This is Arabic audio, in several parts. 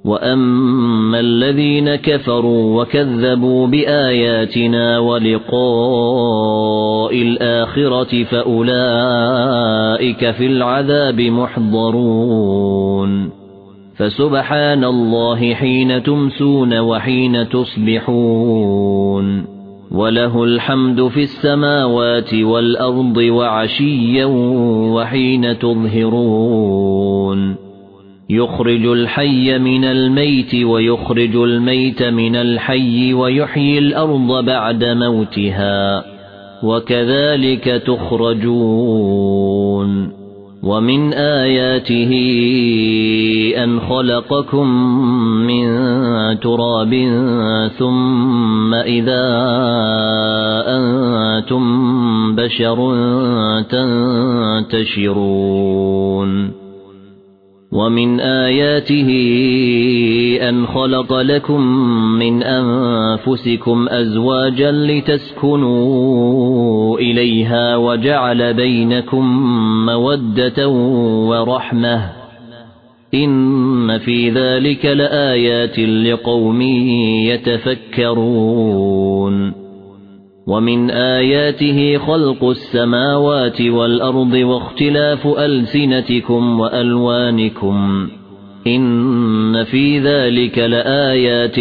وأما الذين كفروا وكذبوا بآياتنا ولقاء الآخرة فأولئك في العذاب محضرون فسبحان الله حين تمسون وحين تصبحون وله الحمد في السماوات والأرض وعشيا وحين تظهرون يخرج الحي من الميت ويخرج الميت من الحي ويحيي الأرض بعد موتها وكذلك تخرجون ومن آياته أن خلقكم من تراب ثم إذا أنتم بشر تنتشرون ومن آياته أن خلق لكم من أنفسكم أزواجا لتسكنوا إليها وجعل بينكم مودة ورحمة إن في ذلك لآيات لقوم يتفكرون ومن آياته خلق السماوات والأرض واختلاف ألسنتكم وألوانكم إن في ذلك لآيات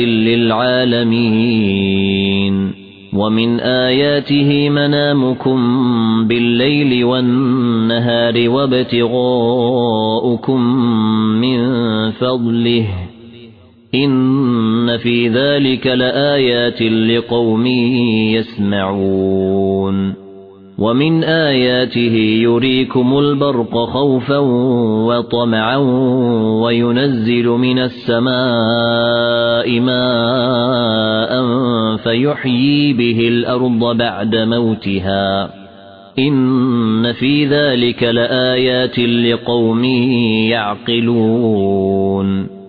للعالمين ومن آياته منامكم بالليل والنهار وابتغاؤكم من فضله إن في ذلك لآيات لقوم يسمعون ومن آياته يريكم البرق خوفا وطمعا وينزل من السماء ماء فيحيي به الأرض بعد موتها إن في ذلك لآيات لقوم يعقلون